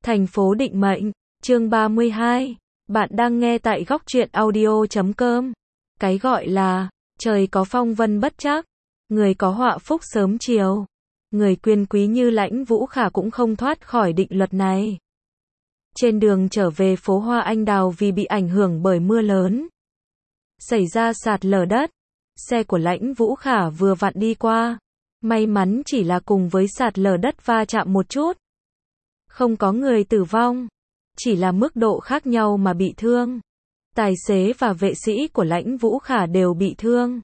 Thành phố định mệnh, chương 32. Bạn đang nghe tại góc truyện audio.com. Cái gọi là, trời có phong vân bất trắc, người có họa phúc sớm chiều. Người quyền quý như Lãnh Vũ Khả cũng không thoát khỏi định luật này. Trên đường trở về phố Hoa Anh Đào vì bị ảnh hưởng bởi mưa lớn, xảy ra sạt lở đất. Xe của Lãnh Vũ Khả vừa vặn đi qua. May mắn chỉ là cùng với sạt lở đất va chạm một chút. Không có người tử vong. Chỉ là mức độ khác nhau mà bị thương. Tài xế và vệ sĩ của Lãnh Vũ Khả đều bị thương.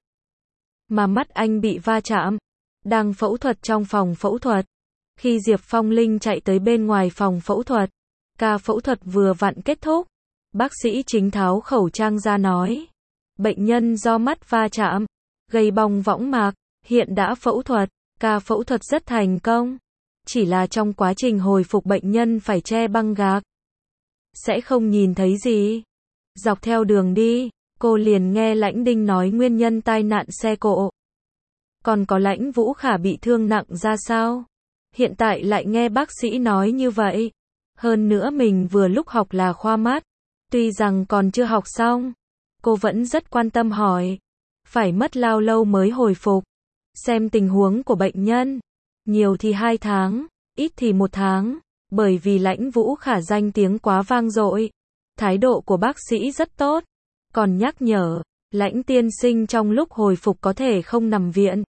Mà mắt anh bị va chạm. Đang phẫu thuật trong phòng phẫu thuật. Khi Diệp Phong Linh chạy tới bên ngoài phòng phẫu thuật, ca phẫu thuật vừa vặn kết thúc. Bác sĩ chính tháo khẩu trang ra nói. Bệnh nhân do mắt va chạm, gây bong võng mạc, hiện đã phẫu thuật. Ca phẫu thuật rất thành công. Chỉ là trong quá trình hồi phục bệnh nhân phải che băng gạc. Sẽ không nhìn thấy gì. Dọc theo đường đi, cô liền nghe Lãnh Đinh nói nguyên nhân tai nạn xe cộ. Còn có Lãnh Vũ Khả bị thương nặng ra sao? Hiện tại lại nghe bác sĩ nói như vậy. Hơn nữa mình vừa lúc học là khoa mắt. Tuy rằng còn chưa học xong, cô vẫn rất quan tâm hỏi. Phải mất bao lâu mới hồi phục? Xem tình huống của bệnh nhân. Nhiều thì 2 tháng, ít thì 1 tháng. Bởi vì Lãnh Vũ Khả danh tiếng quá vang dội. Thái độ của bác sĩ rất tốt. Còn nhắc nhở, Lãnh tiên sinh trong lúc hồi phục có thể không nằm viện.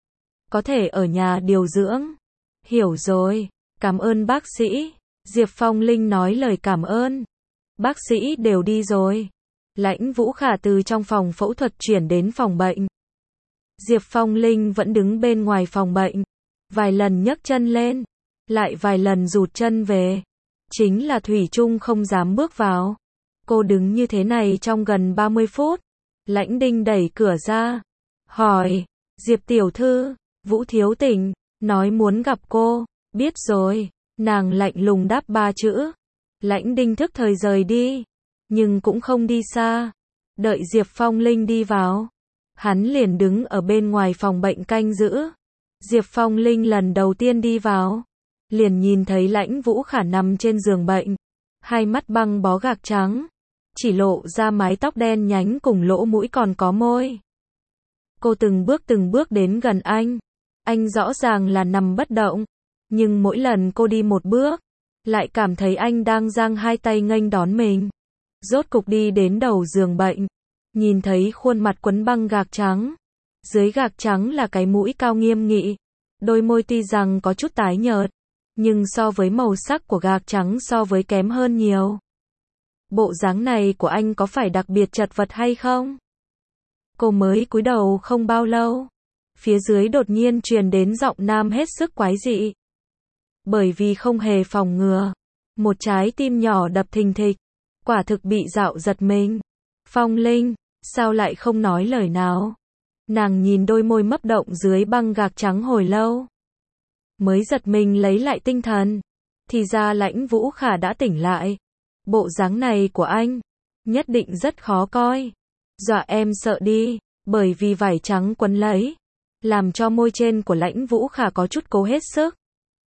Có thể ở nhà điều dưỡng. Hiểu rồi, cảm ơn bác sĩ. Diệp Phong Linh nói lời cảm ơn. Bác sĩ đều đi rồi. Lãnh Vũ Khả từ trong phòng phẫu thuật chuyển đến phòng bệnh. Diệp Phong Linh vẫn đứng bên ngoài phòng bệnh. Vài lần nhấc chân lên, lại vài lần rụt chân về. Chính là thủy chung không dám bước vào. Cô đứng như thế này trong gần 30 phút. Lãnh Đinh đẩy cửa ra. Hỏi, Diệp tiểu thư, Vũ thiếu tỉnh, nói muốn gặp cô. Biết rồi, nàng lạnh lùng đáp 3 chữ. Lãnh Đinh thức thời rời đi. Nhưng cũng không đi xa. Đợi Diệp Phong Linh đi vào. Hắn liền đứng ở bên ngoài phòng bệnh canh giữ. Diệp Phong Linh lần đầu tiên đi vào. Liền nhìn thấy Lãnh Vũ Khả nằm trên giường bệnh. Hai mắt băng bó gạc trắng. Chỉ lộ ra mái tóc đen nhánh cùng lỗ mũi còn có môi. Cô từng bước đến gần anh. Anh rõ ràng là nằm bất động. Nhưng mỗi lần cô đi một bước, lại cảm thấy anh đang giang hai tay nghênh đón mình. Rốt cục đi đến đầu giường bệnh. Nhìn thấy khuôn mặt quấn băng gạc trắng. Dưới gạc trắng là cái mũi cao nghiêm nghị. Đôi môi tuy rằng có chút tái nhợt, nhưng so với màu sắc của gạc trắng so với kém hơn nhiều. Bộ dáng này của anh có phải đặc biệt chật vật hay không? Cô mới cúi đầu không bao lâu. Phía dưới đột nhiên truyền đến giọng nam hết sức quái dị. Bởi vì không hề phòng ngừa. Một trái tim nhỏ đập thình thịch. Quả thực bị dạo giật mình. Phong Linh, sao lại không nói lời nào? Nàng nhìn đôi môi mấp động dưới băng gạc trắng hồi lâu. Mới giật mình lấy lại tinh thần. Thì ra Lãnh Vũ Khả đã tỉnh lại. Bộ dáng này của anh, nhất định rất khó coi. Dọa em sợ đi, bởi vì vải trắng quấn lấy. Làm cho môi trên của Lãnh Vũ Khả có chút cố hết sức.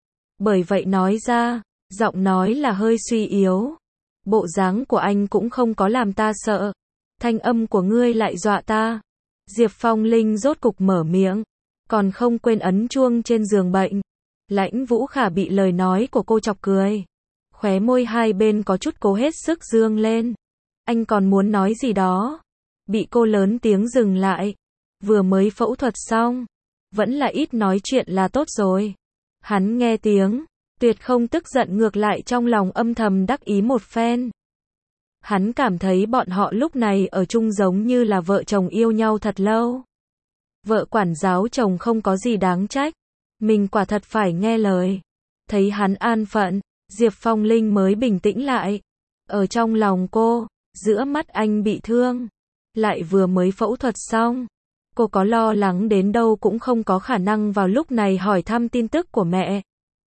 Bởi vậy nói ra, giọng nói là hơi suy yếu. Bộ dáng của anh cũng không có làm ta sợ. Thanh âm của ngươi lại dọa ta. Diệp Phong Linh rốt cục mở miệng. Còn không quên ấn chuông trên giường bệnh. Lãnh Vũ Khả bị lời nói của cô chọc cười. Khóe môi hai bên có chút cố hết sức dương lên. Anh còn muốn nói gì đó. Bị cô lớn tiếng dừng lại. Vừa mới phẫu thuật xong. Vẫn là ít nói chuyện là tốt rồi. Hắn nghe tiếng. Tuyệt không tức giận, ngược lại trong lòng âm thầm đắc ý một phen. Hắn cảm thấy bọn họ lúc này ở chung giống như là vợ chồng yêu nhau thật lâu. Vợ quản giáo chồng không có gì đáng trách. Mình quả thật phải nghe lời. Thấy hắn an phận, Diệp Phong Linh mới bình tĩnh lại. Ở trong lòng cô, giữa mắt anh bị thương. Lại vừa mới phẫu thuật xong. Cô có lo lắng đến đâu cũng không có khả năng vào lúc này hỏi thăm tin tức của mẹ.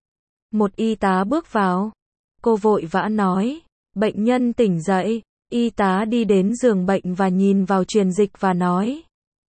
Một y tá bước vào. Cô vội vã nói. Bệnh nhân tỉnh dậy. Y tá đi đến giường bệnh và nhìn vào truyền dịch và nói.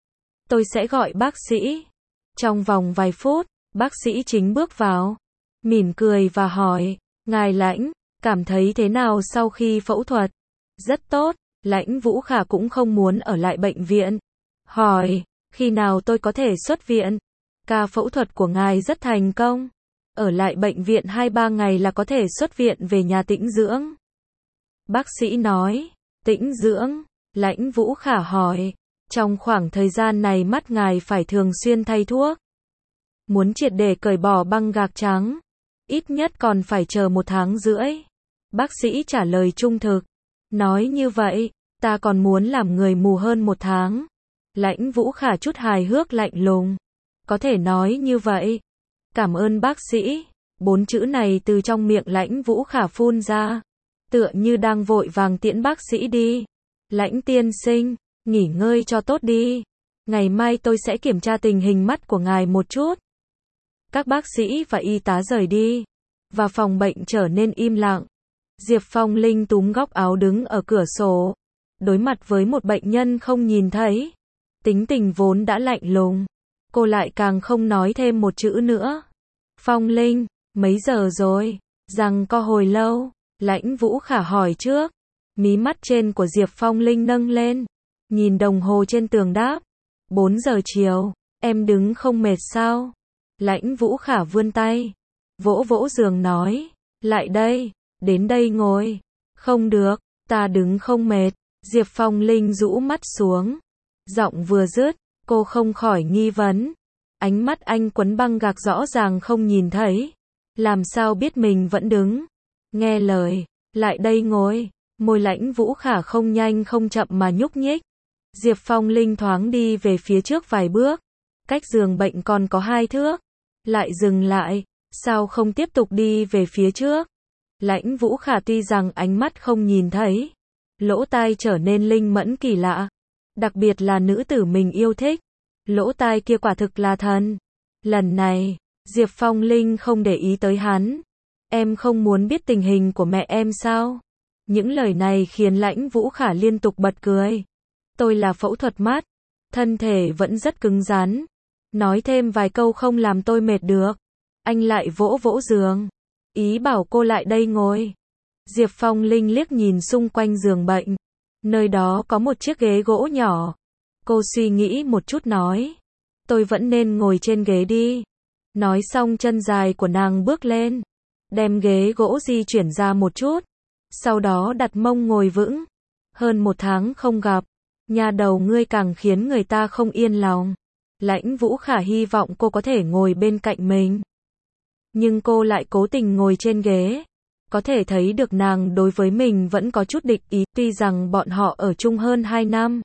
Tôi sẽ gọi bác sĩ. Trong vòng vài phút, bác sĩ chính bước vào. Mỉm cười và hỏi. Ngài Lãnh, Cảm thấy thế nào sau khi phẫu thuật? Rất tốt, Lãnh Vũ Khả cũng không muốn ở lại bệnh viện. Hỏi, khi nào tôi có thể xuất viện? Ca phẫu thuật của ngài rất thành công. Ở lại bệnh viện 2-3 ngày là có thể xuất viện về nhà tĩnh dưỡng. Bác sĩ nói, tĩnh dưỡng, Lãnh Vũ Khả hỏi, trong khoảng thời gian này mắt ngài phải thường xuyên thay thuốc. Muốn triệt để cởi bỏ băng gạc trắng, ít nhất còn phải chờ 1 tháng rưỡi. Bác sĩ trả lời trung thực. Nói như vậy, ta còn muốn làm người mù hơn 1 tháng. Lãnh Vũ Khả chút hài hước lạnh lùng. Có thể nói như vậy. Cảm ơn bác sĩ. 4 chữ này từ trong miệng Lãnh Vũ Khả phun ra. Tựa như đang vội vàng tiễn bác sĩ đi. Lãnh tiên sinh, nghỉ ngơi cho tốt đi. Ngày mai tôi sẽ kiểm tra tình hình mắt của ngài một chút. Các bác sĩ và y tá rời đi. Và phòng bệnh trở nên im lặng. Diệp Phong Linh túm góc áo đứng ở cửa sổ. Đối mặt với một bệnh nhân không nhìn thấy. Tính tình vốn đã lạnh lùng. Cô lại càng không nói thêm một chữ nữa. Phong Linh, mấy giờ rồi? Rằng co hồi lâu. Lãnh Vũ Khả hỏi trước. Mí mắt trên của Diệp Phong Linh nâng lên. Nhìn đồng hồ trên tường đáp. 4 giờ chiều. Em đứng không mệt sao? Lãnh Vũ Khả vươn tay. Vỗ vỗ giường nói. Lại đây. Đến đây ngồi. Không được. Ta đứng không mệt. Diệp Phong Linh rũ mắt xuống. Giọng vừa dứt. Cô không khỏi nghi vấn. Ánh mắt anh quấn băng gạc rõ ràng không nhìn thấy. Làm sao biết mình vẫn đứng. Nghe lời. Lại đây ngồi. Môi Lãnh Vũ Khả không nhanh không chậm mà nhúc nhích. Diệp Phong Linh thoáng đi về phía trước vài bước. Cách giường bệnh còn có 2 thước. Lại dừng lại. Sao không tiếp tục đi về phía trước? Lãnh Vũ Khả tuy rằng ánh mắt không nhìn thấy. Lỗ tai trở nên linh mẫn kỳ lạ. Đặc biệt là nữ tử mình yêu thích. Lỗ tai kia quả thực là thần. Lần này, Diệp Phong Linh không để ý tới hắn. Em không muốn biết tình hình của mẹ em sao? Những lời này khiến Lãnh Vũ Khả liên tục bật cười. Tôi là phẫu thuật mắt. Thân thể vẫn rất cứng rắn. Nói thêm vài câu không làm tôi mệt được. Anh lại vỗ vỗ giường. Ý bảo cô lại đây ngồi. Diệp Phong Linh liếc nhìn xung quanh giường bệnh. Nơi đó có một chiếc ghế gỗ nhỏ. Cô suy nghĩ một chút nói. Tôi vẫn nên ngồi trên ghế đi. Nói xong chân dài của nàng bước lên. Đem ghế gỗ di chuyển ra một chút. Sau đó đặt mông ngồi vững. Hơn 1 tháng không gặp. Nhà đầu ngươi càng khiến người ta không yên lòng. Lãnh Vũ Khả hy vọng cô có thể ngồi bên cạnh mình. Nhưng cô lại cố tình ngồi trên ghế. Có thể thấy được nàng đối với mình vẫn có chút địch ý. Tuy rằng bọn họ ở chung hơn 2 năm.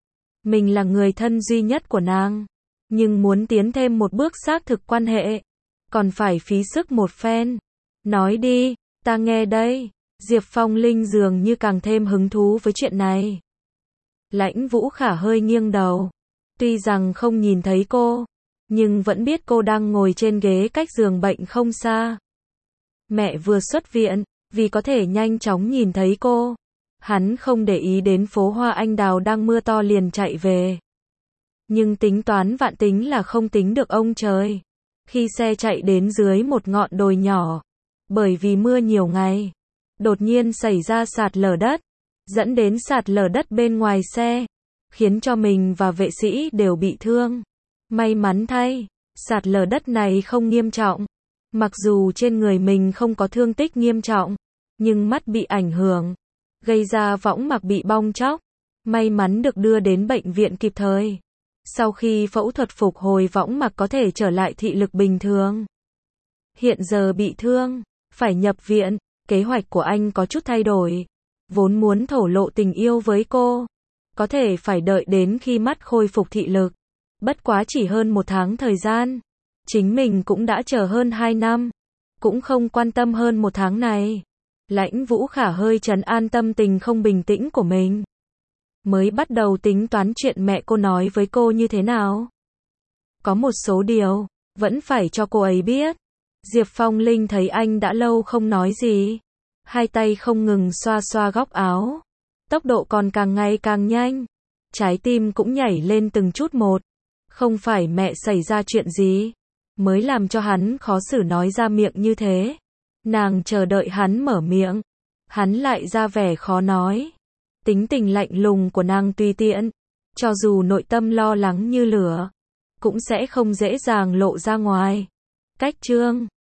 Mình là người thân duy nhất của nàng. Nhưng muốn tiến thêm một bước xác thực quan hệ. Còn phải phí sức một phen. Nói đi, ta nghe đây. Diệp Phong Linh dường như càng thêm hứng thú với chuyện này. Lãnh Vũ Khả hơi nghiêng đầu. Tuy rằng không nhìn thấy cô. Nhưng vẫn biết cô đang ngồi trên ghế cách giường bệnh không xa. Mẹ vừa xuất viện. Vì có thể nhanh chóng nhìn thấy cô. Hắn không để ý đến phố hoa anh đào đang mưa to liền chạy về. Nhưng tính toán vạn tính là không tính được ông trời. Khi xe chạy đến dưới một ngọn đồi nhỏ. Bởi vì mưa nhiều ngày. Đột nhiên xảy ra sạt lở đất. Dẫn đến sạt lở đất bên ngoài xe. Khiến cho mình và vệ sĩ đều bị thương. May mắn thay. Sạt lở đất này không nghiêm trọng. Mặc dù trên người mình không có thương tích nghiêm trọng. Nhưng mắt bị ảnh hưởng. Gây ra võng mạc bị bong tróc. May mắn được đưa đến bệnh viện kịp thời. Sau khi phẫu thuật phục hồi võng mạc có thể trở lại thị lực bình thường. Hiện giờ bị thương. Phải nhập viện. Kế hoạch của anh có chút thay đổi. Vốn muốn thổ lộ tình yêu với cô. Có thể phải đợi đến khi mắt khôi phục thị lực. Bất quá chỉ hơn 1 tháng thời gian. Chính mình cũng đã chờ hơn 2 năm. Cũng không quan tâm hơn 1 tháng này. Lãnh Vũ Khả hơi trấn an tâm tình không bình tĩnh của mình. Mới bắt đầu tính toán chuyện mẹ cô nói với cô như thế nào. Có một số điều, vẫn phải cho cô ấy biết. Diệp Phong Linh thấy anh đã lâu không nói gì. Hai tay không ngừng xoa xoa góc áo. Tốc độ còn càng ngày càng nhanh. Trái tim cũng nhảy lên từng chút một. Không phải mẹ xảy ra chuyện gì. Mới làm cho hắn khó xử nói ra miệng như thế. Nàng chờ đợi hắn mở miệng. Hắn lại ra vẻ khó nói. Tính tình lạnh lùng của nàng tùy tiện. Cho dù nội tâm lo lắng như lửa, cũng sẽ không dễ dàng lộ ra ngoài. Cách chương